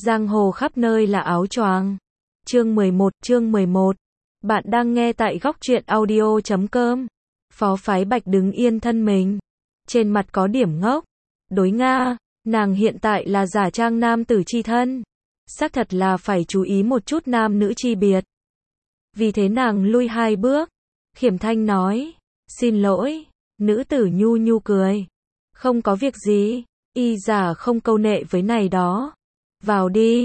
Giang hồ khắp nơi là áo choàng. Chương 11. Bạn đang nghe tại góc truyện audio.com. Phó Phái Bạch đứng yên thân mình. Trên mặt có điểm ngốc. Đối Nga, nàng hiện tại là giả trang nam tử chi thân. Xác thật là phải chú ý một chút nam nữ chi biệt. Vì thế nàng lui 2 bước. Khiểm thanh nói. Xin lỗi. Nữ tử nhu nhu cười. Không có việc gì. Y giả không câu nệ với này đó. Vào đi.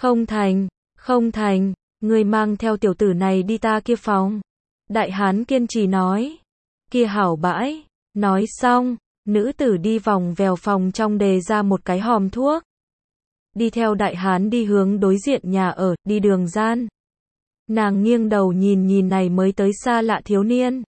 Không thành. Người mang theo tiểu tử này đi ta kia phòng. Đại hán kiên trì nói. Kia hảo bãi. Nói xong, nữ tử đi vòng vèo phòng trong đề ra một cái hòm thuốc. Đi theo đại hán đi hướng đối diện nhà ở, đi đường gian. Nàng nghiêng đầu nhìn này mới tới xa lạ thiếu niên.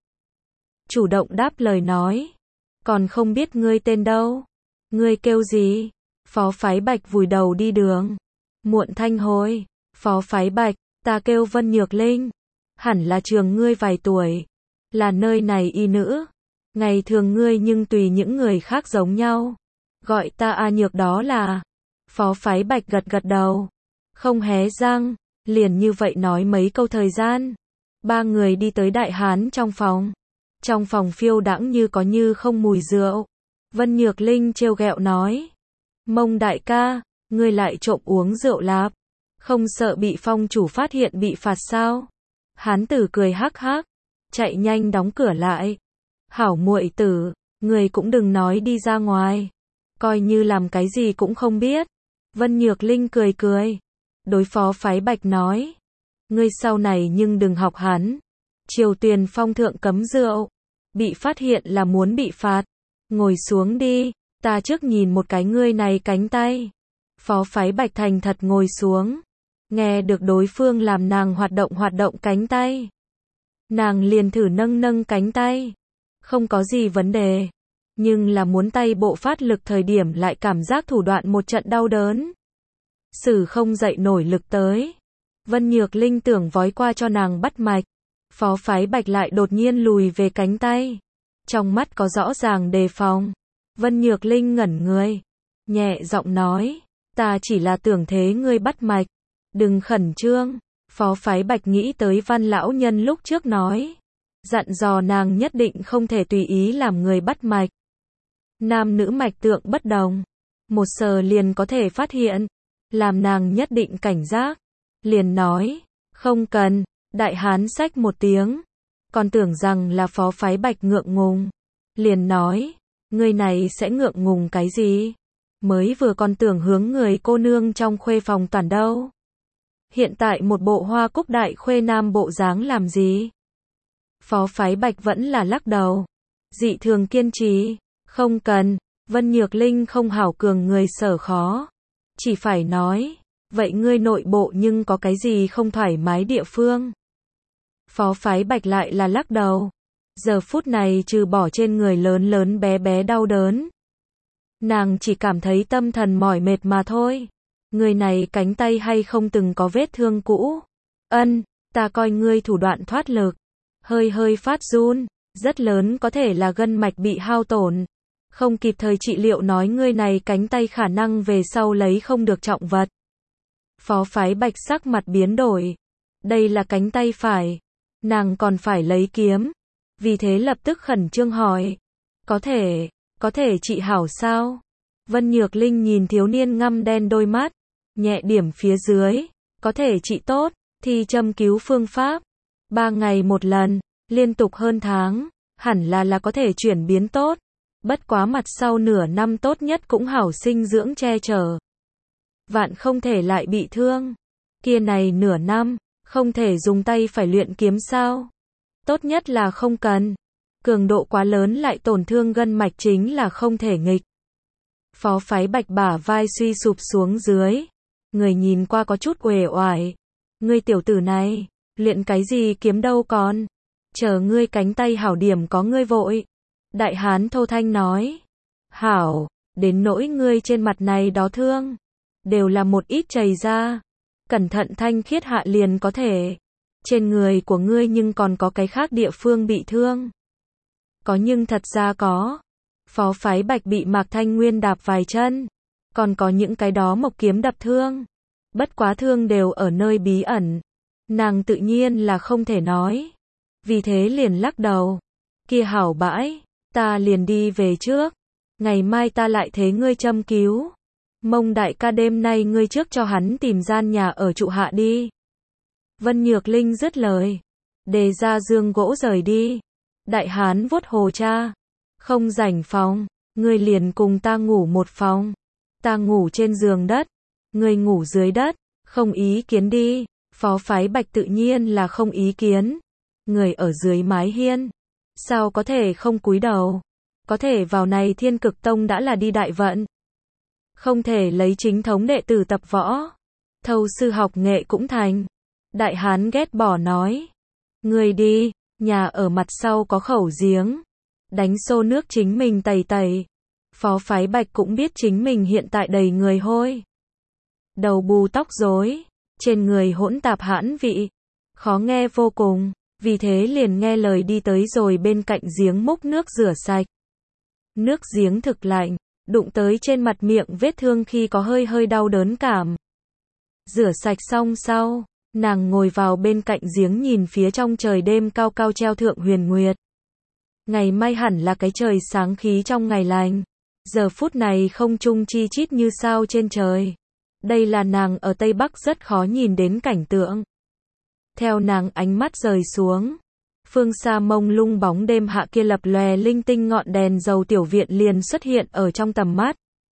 Chủ động đáp lời nói. Còn không biết ngươi tên đâu. Ngươi kêu gì? Phó Phái Bạch vùi đầu đi đường. Muộn thanh hồi. Phó Phái Bạch, ta kêu Vân Nhược Linh. Hẳn là trường ngươi vài tuổi. Là nơi này y nữ. Ngày thường ngươi nhưng tùy những người khác giống nhau. Gọi ta A Nhược đó là. Phó Phái Bạch gật đầu. Không hé răng. Liền như vậy nói mấy câu thời gian. 3 người đi tới đại hán trong phòng. Trong phòng phiêu đãng như có như không mùi rượu. Vân Nhược Linh trêu ghẹo nói. Mông đại ca, ngươi lại trộm uống rượu lạp. Không sợ bị phong chủ phát hiện bị phạt sao? Hán tử cười hắc hắc. Chạy nhanh đóng cửa lại. Hảo muội tử, ngươi cũng đừng nói đi ra ngoài. Coi như làm cái gì cũng không biết. Vân Nhược Linh cười. Đối Phó Phái Bạch nói. Ngươi sau này nhưng đừng học hắn. Triều Tuyền phong thượng cấm rượu. Bị phát hiện là muốn bị phạt. Ngồi xuống đi, ta trước nhìn một cái ngươi này cánh tay. Phó Phái Bạch thành thật ngồi xuống. Nghe được đối phương làm nàng hoạt động cánh tay. Nàng liền thử nâng cánh tay. Không có gì vấn đề. Nhưng là muốn tay bộ phát lực thời điểm lại cảm giác thủ đoạn một trận đau đớn. Sử không dậy nổi lực tới. Vân Nhược Linh tưởng vói qua cho nàng bắt mạch. Phó Phái Bạch lại đột nhiên lùi về cánh tay. Trong mắt có rõ ràng đề phòng. Vân Nhược Linh ngẩn người. Nhẹ giọng nói. Ta chỉ là tưởng thế ngươi bắt mạch. Đừng khẩn trương. Phó Phái Bạch nghĩ tới Văn lão nhân lúc trước nói. Dặn dò nàng nhất định không thể tùy ý làm người bắt mạch. Nam nữ mạch tượng bất đồng. Một sờ liền có thể phát hiện. Làm nàng nhất định cảnh giác. Liền nói. Không cần. Đại hán xách một tiếng. Còn tưởng rằng là Phó Phái Bạch ngượng ngùng. Liền nói. Người này sẽ ngượng ngùng cái gì? Mới vừa còn tưởng hướng người cô nương trong khuê phòng toàn đâu. Hiện tại một bộ hoa cúc đại khuê nam bộ dáng làm gì? Phó Phái Bạch vẫn là lắc đầu. Dị thường kiên trì. Không cần. Vân Nhược Linh không hảo cường người sở khó. Chỉ phải nói. Vậy ngươi nội bộ nhưng có cái gì không thoải mái địa phương? Phó Phái Bạch lại là lắc đầu. Giờ phút này trừ bỏ trên người lớn bé đau đớn. Nàng chỉ cảm thấy tâm thần mỏi mệt mà thôi. Người này cánh tay hay không từng có vết thương cũ? Ta coi ngươi thủ đoạn thoát lực. Hơi phát run. Rất lớn có thể là gân mạch bị hao tổn. Không kịp thời trị liệu nói ngươi này cánh tay khả năng về sau lấy không được trọng vật. Phó Phái Bạch sắc mặt biến đổi. Đây là cánh tay phải. Nàng còn phải lấy kiếm. Vì thế lập tức khẩn trương hỏi. Có thể trị hảo sao? Vân Nhược Linh nhìn thiếu niên ngăm đen đôi mắt. Nhẹ điểm phía dưới. Có thể trị tốt. Thì châm cứu phương pháp. 3 ngày một lần. Liên tục hơn tháng. Hẳn là có thể chuyển biến tốt. Bất quá mặt sau nửa năm tốt nhất cũng hảo sinh dưỡng che chở. Vạn không thể lại bị thương. Kia này nửa năm. Không thể dùng tay phải luyện kiếm sao? Tốt nhất là không cần. Cường độ quá lớn lại tổn thương gân mạch chính là không thể nghịch. Phó Phái Bạch bả vai suy sụp xuống dưới. Người nhìn qua có chút uể oải. Ngươi tiểu tử này, luyện cái gì kiếm đâu con. Chờ ngươi cánh tay hảo điểm có ngươi vội. Đại hán thô thanh nói. Hảo, đến nỗi ngươi trên mặt này đó thương. Đều là một ít chảy ra. Cẩn thận thanh khiết hạ liền có thể. Trên người của ngươi nhưng còn có cái khác địa phương bị thương. Có nhưng thật ra có. Phó Phái Bạch bị Mạc Thanh Nguyên đạp vài chân. Còn có những cái đó mộc kiếm đập thương. Bất quá thương đều ở nơi bí ẩn. Nàng tự nhiên là không thể nói. Vì thế liền lắc đầu. Kia hảo bãi, ta liền đi về trước. Ngày mai ta lại thế ngươi châm cứu. Mông đại ca đêm nay ngươi trước cho hắn tìm gian nhà ở trụ hạ đi. Vân Nhược Linh dứt lời. Đề ra giường gỗ rời đi. Đại hán vuốt hồ cha. Không rảnh phòng, ngươi liền cùng ta ngủ một phòng. Ta ngủ trên giường đất, ngươi ngủ dưới đất, không ý kiến đi. Phó Phái Bạch tự nhiên là không ý kiến. Người ở dưới mái hiên, sao có thể không cúi đầu? Có thể vào này Thiên Cực Tông đã là đi đại vận. Không thể lấy chính thống đệ tử tập võ. Thâu sư học nghệ cũng thành. Đại hán ghét bỏ nói. Người đi, nhà ở mặt sau có khẩu giếng. Đánh xô nước chính mình tẩy tẩy. Phó Phái Bạch cũng biết chính mình hiện tại đầy người hôi. Đầu bù tóc rối, trên người hỗn tạp hãn vị. Khó nghe vô cùng, vì thế liền nghe lời đi tới rồi bên cạnh giếng múc nước rửa sạch. Nước giếng thực lạnh, đụng tới trên mặt miệng vết thương khi có hơi hơi đau đớn cảm. Rửa sạch xong sau, nàng ngồi vào bên cạnh giếng nhìn phía trong trời đêm cao cao treo thượng huyền nguyệt. Ngày mai hẳn là cái trời sáng khí trong ngày lành. Giờ phút này không trung chi chít như sao trên trời. Đây là nàng ở Tây Bắc rất khó nhìn đến cảnh tượng. Theo nàng ánh mắt rời xuống, phương xa mông lung bóng đêm hạ kia lập lòe linh tinh ngọn đèn dầu tiểu viện liền xuất hiện ở trong tầm mắt.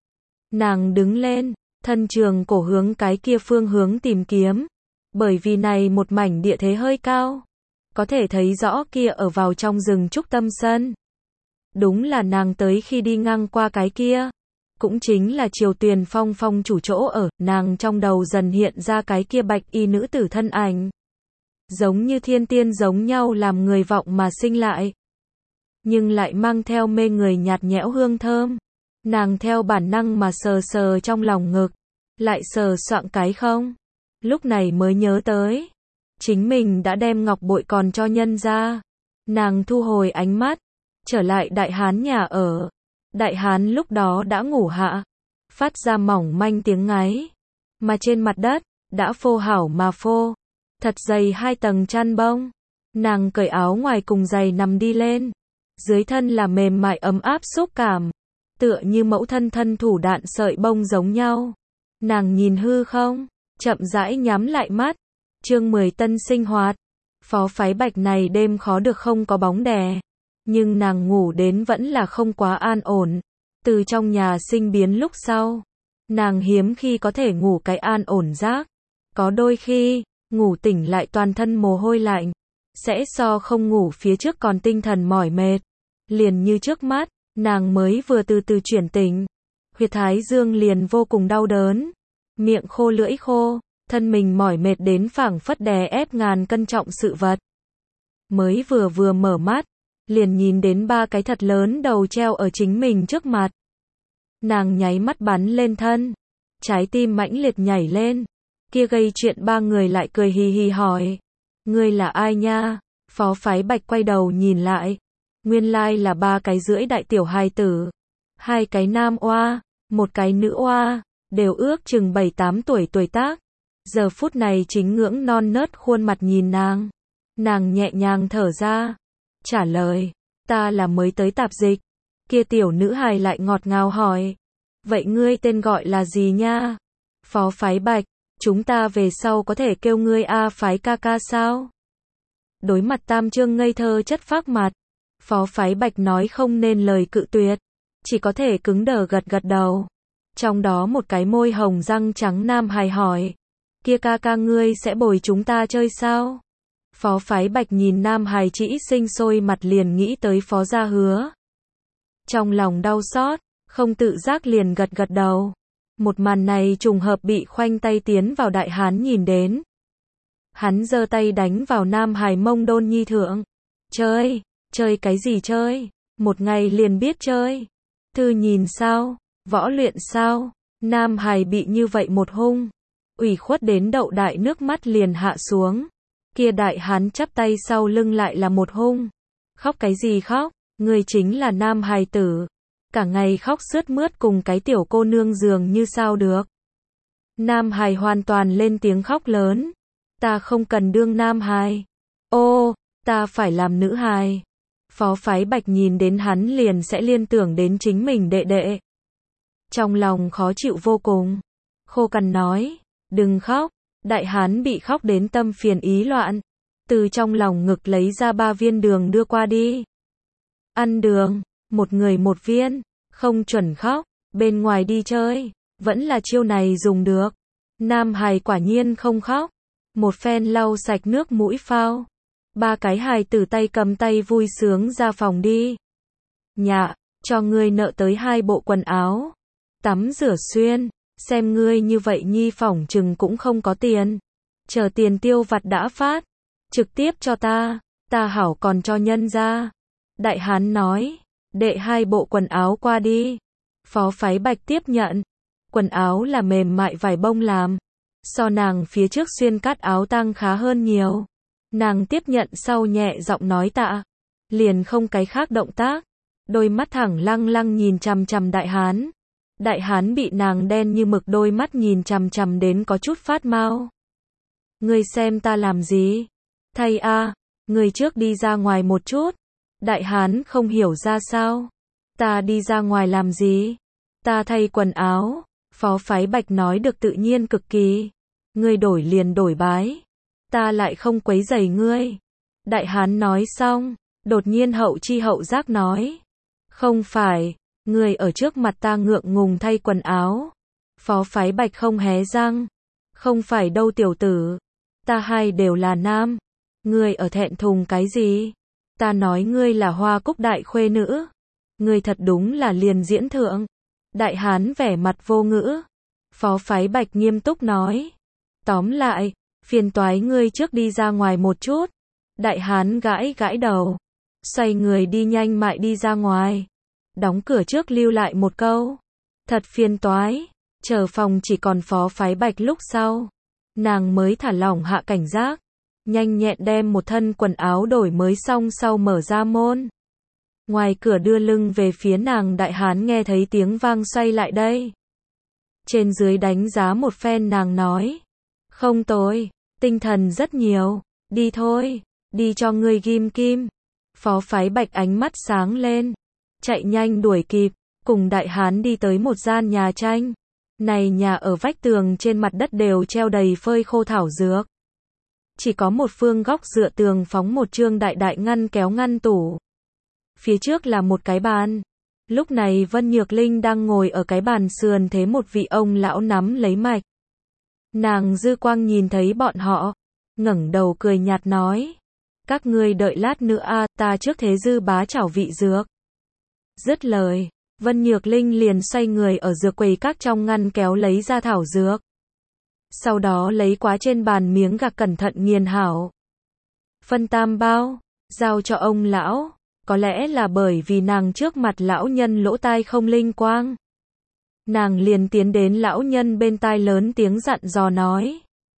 Nàng đứng lên, thân trường cổ hướng cái kia phương hướng tìm kiếm. Bởi vì này một mảnh địa thế hơi cao, có thể thấy rõ kia ở vào trong rừng trúc tâm sân. Đúng là nàng tới khi đi ngang qua cái kia. Cũng chính là Triều Tuyền Phong phong chủ chỗ ở, nàng trong đầu dần hiện ra cái kia bạch y nữ tử thân ảnh. Giống như thiên tiên giống nhau làm người vọng mà sinh lại. Nhưng lại mang theo mê người nhạt nhẽo hương thơm. Nàng theo bản năng mà sờ sờ trong lòng ngực. Lại sờ soạng cái không. Lúc này mới nhớ tới. Chính mình đã đem ngọc bội còn cho nhân ra. Nàng thu hồi ánh mắt. Trở lại đại hán nhà ở. Đại hán lúc đó đã ngủ hạ. Phát ra mỏng manh tiếng ngáy. Mà trên mặt đất, đã phô hảo mà phô. Thật dày 2 tầng chăn bông. Nàng cởi áo ngoài cùng giày nằm đi lên. Dưới thân là mềm mại ấm áp xúc cảm. Tựa như mẫu thân thân thủ đạn sợi bông giống nhau. Nàng nhìn hư không, chậm rãi nhắm lại mắt. Chương 10 tân sinh hoạt. Phó Phái Bạch này đêm khó được không có bóng đè. Nhưng nàng ngủ đến vẫn là không quá an ổn. Từ trong nhà sinh biến lúc sau, nàng hiếm khi có thể ngủ cái an ổn giấc. Có đôi khi, ngủ tỉnh lại toàn thân mồ hôi lạnh, sẽ so không ngủ phía trước còn tinh thần mỏi mệt. Liền như trước mắt, nàng mới vừa từ từ chuyển tỉnh, huyệt thái dương liền vô cùng đau đớn, miệng khô lưỡi khô, thân mình mỏi mệt đến phảng phất đè ép ngàn cân trọng sự vật. Mới vừa mở mắt, liền nhìn đến 3 cái thật lớn đầu treo ở chính mình trước mặt. Nàng nháy mắt bắn lên thân, trái tim mãnh liệt nhảy lên. Kia gây chuyện 3 người lại cười hì hì hỏi. Ngươi là ai nha? Phó Phái Bạch quay đầu nhìn lại. Nguyên lai là 3 cái rưỡi đại tiểu hài tử. 2 cái nam oa, 1 cái nữ oa, đều ước chừng 7-8 tuổi tuổi tác. Giờ phút này chính ngưỡng non nớt khuôn mặt nhìn nàng. Nàng nhẹ nhàng thở ra. Trả lời, ta là mới tới tạp dịch. Kia tiểu nữ hài lại ngọt ngào hỏi. Vậy ngươi tên gọi là gì nha? Phó Phái Bạch, chúng ta về sau có thể kêu ngươi A Phái ca ca sao? Đối mặt Tam Trương ngây thơ chất phác mặt, Phó Phái Bạch nói không nên lời cự tuyệt, chỉ có thể cứng đờ gật gật đầu. Trong đó một cái môi hồng răng trắng nam hài hỏi, kia ca ca ngươi sẽ bồi chúng ta chơi sao? Phó Phái Bạch nhìn nam hài chỉ sinh sôi mặt liền nghĩ tới Phó Gia Hứa. Trong lòng đau xót, không tự giác liền gật gật đầu. Một màn này trùng hợp bị khoanh tay tiến vào đại hán nhìn đến. Hắn giơ tay đánh vào nam hài mông đôn nhi thượng. Chơi, chơi cái gì chơi? Một ngày liền biết chơi. Thư nhìn sao? Võ luyện sao? Nam hài bị như vậy một hung. Ủy khuất đến đậu đại nước mắt liền hạ xuống. Kia đại hán chắp tay sau lưng lại là một hung. Khóc cái gì khóc? Người chính là nam hài tử. Cả ngày khóc sướt mướt cùng cái tiểu cô nương dường như sao được. Nam hài hoàn toàn lên tiếng khóc lớn. Ta không cần đương nam hài. Ô, ta phải làm nữ hài. Phó Phái Bạch nhìn đến hắn liền sẽ liên tưởng đến chính mình đệ đệ. Trong lòng khó chịu vô cùng. Khô cằn nói, đừng khóc. Đại hán bị khóc đến tâm phiền ý loạn. Từ trong lòng ngực lấy ra 3 viên đường đưa qua đi. Ăn đường, một người một viên, không chuẩn khóc, bên ngoài đi chơi, vẫn là chiêu này dùng được. Nam hài quả nhiên không khóc. Một phen lau sạch nước mũi phao. 3 cái hài tử tay cầm tay vui sướng ra phòng đi. Nhạ, cho ngươi nợ tới 2 bộ quần áo. Tắm rửa xuyên, xem ngươi như vậy nhi phỏng chừng cũng không có tiền. Chờ tiền tiêu vặt đã phát, trực tiếp cho ta hảo còn cho nhân ra. Đại hán nói, đệ 2 bộ quần áo qua đi. Phó Phái Bạch tiếp nhận. Quần áo là mềm mại vải bông làm. So nàng phía trước xuyên cát áo tang khá hơn nhiều. Nàng tiếp nhận sau nhẹ giọng nói tạ. Liền không cái khác động tác. Đôi mắt thẳng lăng lăng nhìn chằm chằm đại hán. Đại hán bị nàng đen như mực đôi mắt nhìn chằm chằm đến có chút phát mau. Ngươi xem ta làm gì? Thay a, ngươi trước đi ra ngoài một chút. Đại hán không hiểu ra sao. Ta đi ra ngoài làm gì? Ta thay quần áo. Phó Phái Bạch nói được tự nhiên cực kỳ. Ngươi đổi liền đổi bái. Ta lại không quấy rầy ngươi. Đại hán nói xong, đột nhiên hậu chi hậu giác nói. Không phải, ngươi ở trước mặt ta ngượng ngùng thay quần áo. Phó Phái Bạch không hé răng. Không phải đâu tiểu tử. Ta hai đều là nam. Ngươi ở thẹn thùng cái gì? Ta nói ngươi là Hoa Cúc đại khuê nữ. Ngươi thật đúng là liền diễn thượng. Đại hán vẻ mặt vô ngữ. Phó Phái Bạch nghiêm túc nói. Tóm lại, phiền toái ngươi trước đi ra ngoài một chút. Đại hán gãi gãi đầu. Xoay người đi nhanh mại đi ra ngoài. Đóng cửa trước lưu lại một câu. Thật phiền toái. Chờ phòng chỉ còn Phó Phái Bạch lúc sau. Nàng mới thả lỏng hạ cảnh giác. Nhanh nhẹn đem một thân quần áo đổi mới xong sau mở ra môn. Ngoài cửa đưa lưng về phía nàng đại hán nghe thấy tiếng vang xoay lại đây. Trên dưới đánh giá một phen nàng nói. Không tồi, tinh thần rất nhiều, đi thôi, đi cho ngươi ghim kim. Phó Phái Bạch ánh mắt sáng lên, chạy nhanh đuổi kịp, cùng đại hán đi tới một gian nhà tranh. Này nhà ở vách tường trên mặt đất đều treo đầy phơi khô thảo dược. Chỉ có một phương góc dựa tường phóng một chương đại đại ngăn kéo ngăn tủ. Phía trước là một cái bàn. Lúc này Vân Nhược Linh đang ngồi ở cái bàn sườn thế một vị ông lão nắm lấy mạch. Nàng dư quang nhìn thấy bọn họ, ngẩng đầu cười nhạt nói. Các ngươi đợi lát nữa a, ta trước thế dư bá chảo vị dược. Dứt lời, Vân Nhược Linh liền xoay người ở dược quầy các trong ngăn kéo lấy ra thảo dược. Sau đó lấy quá trên bàn miếng gạc cẩn thận nghiền hảo. Phân tam bao, giao cho ông lão. Có lẽ là bởi vì nàng trước mặt lão nhân lỗ tai không linh quang. Nàng liền tiến đến lão nhân bên tai lớn tiếng dặn dò nói.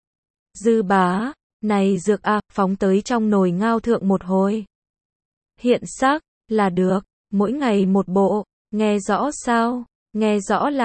Dư bá, này dược a, phóng tới trong nồi ngao thượng một hồi. Hiện sắc, là được, mỗi ngày một bộ, nghe rõ sao, nghe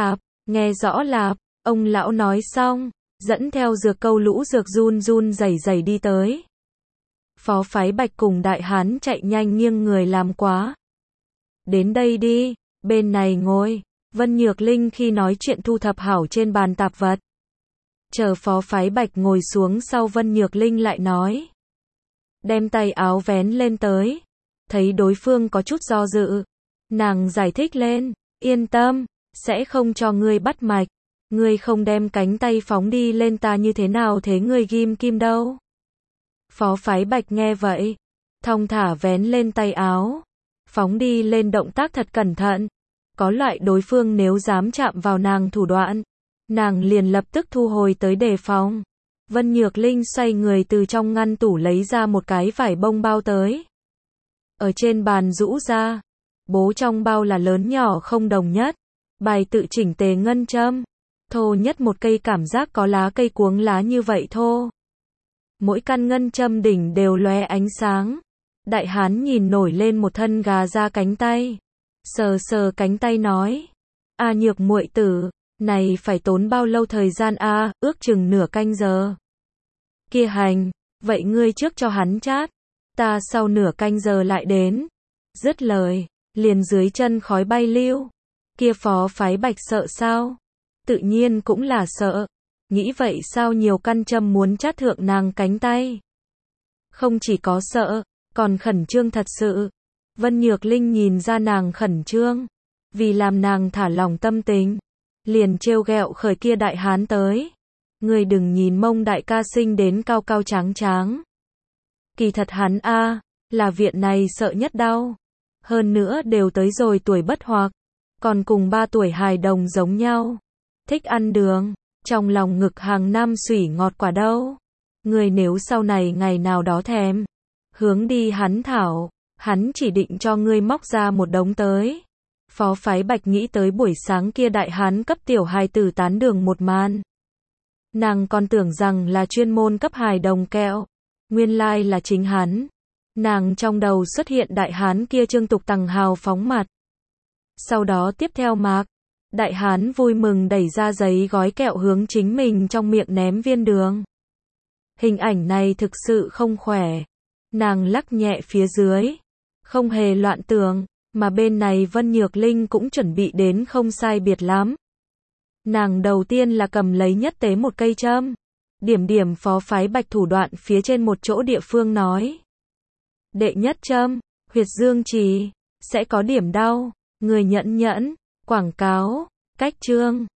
rõ lạp, ông lão nói xong, dẫn theo dược câu lũ dược run run rẩy rẩy đi tới. Phó Phái Bạch cùng đại hán chạy nhanh nghiêng người làm quá. Đến đây đi, bên này ngồi. Vân Nhược Linh khi nói chuyện thu thập hảo trên bàn tạp vật. Chờ Phó Phái Bạch ngồi xuống sau Vân Nhược Linh lại nói. Đem tay áo vén lên tới. Thấy đối phương có chút do dự. Nàng giải thích lên, yên tâm, sẽ không cho ngươi bắt mạch. Ngươi không đem cánh tay phóng đi lên ta như thế nào thế ngươi ghim kim đâu. Phó Phái Bạch nghe vậy, thong thả vén lên tay áo, phóng đi lên động tác thật cẩn thận. Có loại đối phương nếu dám chạm vào nàng thủ đoạn, nàng liền lập tức thu hồi tới đề phòng. Vân Nhược Linh xoay người từ trong ngăn tủ lấy ra một cái vải bông bao tới. Ở trên bàn rũ ra, bố trong bao là lớn nhỏ không đồng nhất, bài tự chỉnh tề ngân châm, thô nhất một cây cảm giác có lá cây cuống lá như vậy thô. Mỗi căn ngân châm đỉnh đều lóe ánh sáng. Đại hán nhìn nổi lên một thân gà da cánh tay. Sờ sờ cánh tay nói. A Nhược muội tử, Này phải tốn bao lâu thời gian a, ước chừng nửa canh giờ. Kia hành, vậy ngươi trước cho hắn chát, ta sau nửa canh giờ lại đến. Dứt lời, liền dưới chân khói bay lưu. Kia phó phái bạch sợ sao? Tự nhiên cũng là sợ. Nghĩ vậy sao nhiều căn châm muốn chát thượng nàng cánh tay. Không chỉ có sợ, còn khẩn trương thật sự. Vân Nhược Linh nhìn ra nàng khẩn trương, vì làm nàng thả lỏng tâm tình, liền trêu ghẹo khởi kia đại hán tới. Ngươi đừng nhìn Mông đại ca sinh đến cao cao tráng tráng. Kỳ thật hắn a, là viện này sợ nhất đau. Hơn nữa đều tới rồi tuổi bất hoặc, còn cùng 3 tuổi hài đồng giống nhau. Thích ăn đường, trong lòng ngực hàng năm sủy ngọt quả đâu. Ngươi nếu sau này ngày nào đó thèm, hướng đi hắn thảo, hắn chỉ định cho ngươi móc ra một đống tới. Phó phái bạch nghĩ tới buổi sáng kia đại hán cấp tiểu hài tử tán đường một màn. Nàng còn tưởng rằng là chuyên môn cấp hài đồng kẹo, nguyên lai là chính hắn. Nàng trong đầu xuất hiện đại hán kia trương tục tằng hào phóng mặt. Sau đó tiếp theo mạc, đại hán vui mừng đẩy ra giấy gói kẹo hướng chính mình trong miệng ném viên đường. Hình ảnh này thực sự không khỏe. Nàng lắc nhẹ phía dưới, không hề loạn tưởng, mà bên này Vân Nhược Linh cũng chuẩn bị đến không sai biệt lắm. Nàng đầu tiên là cầm lấy nhất tế một cây châm, điểm điểm phó phái bạch thủ đoạn phía trên một chỗ địa phương nói. Đệ nhất châm, huyệt dương trì, sẽ có điểm đau, người nhẫn nhẫn, quảng cáo, cách chương.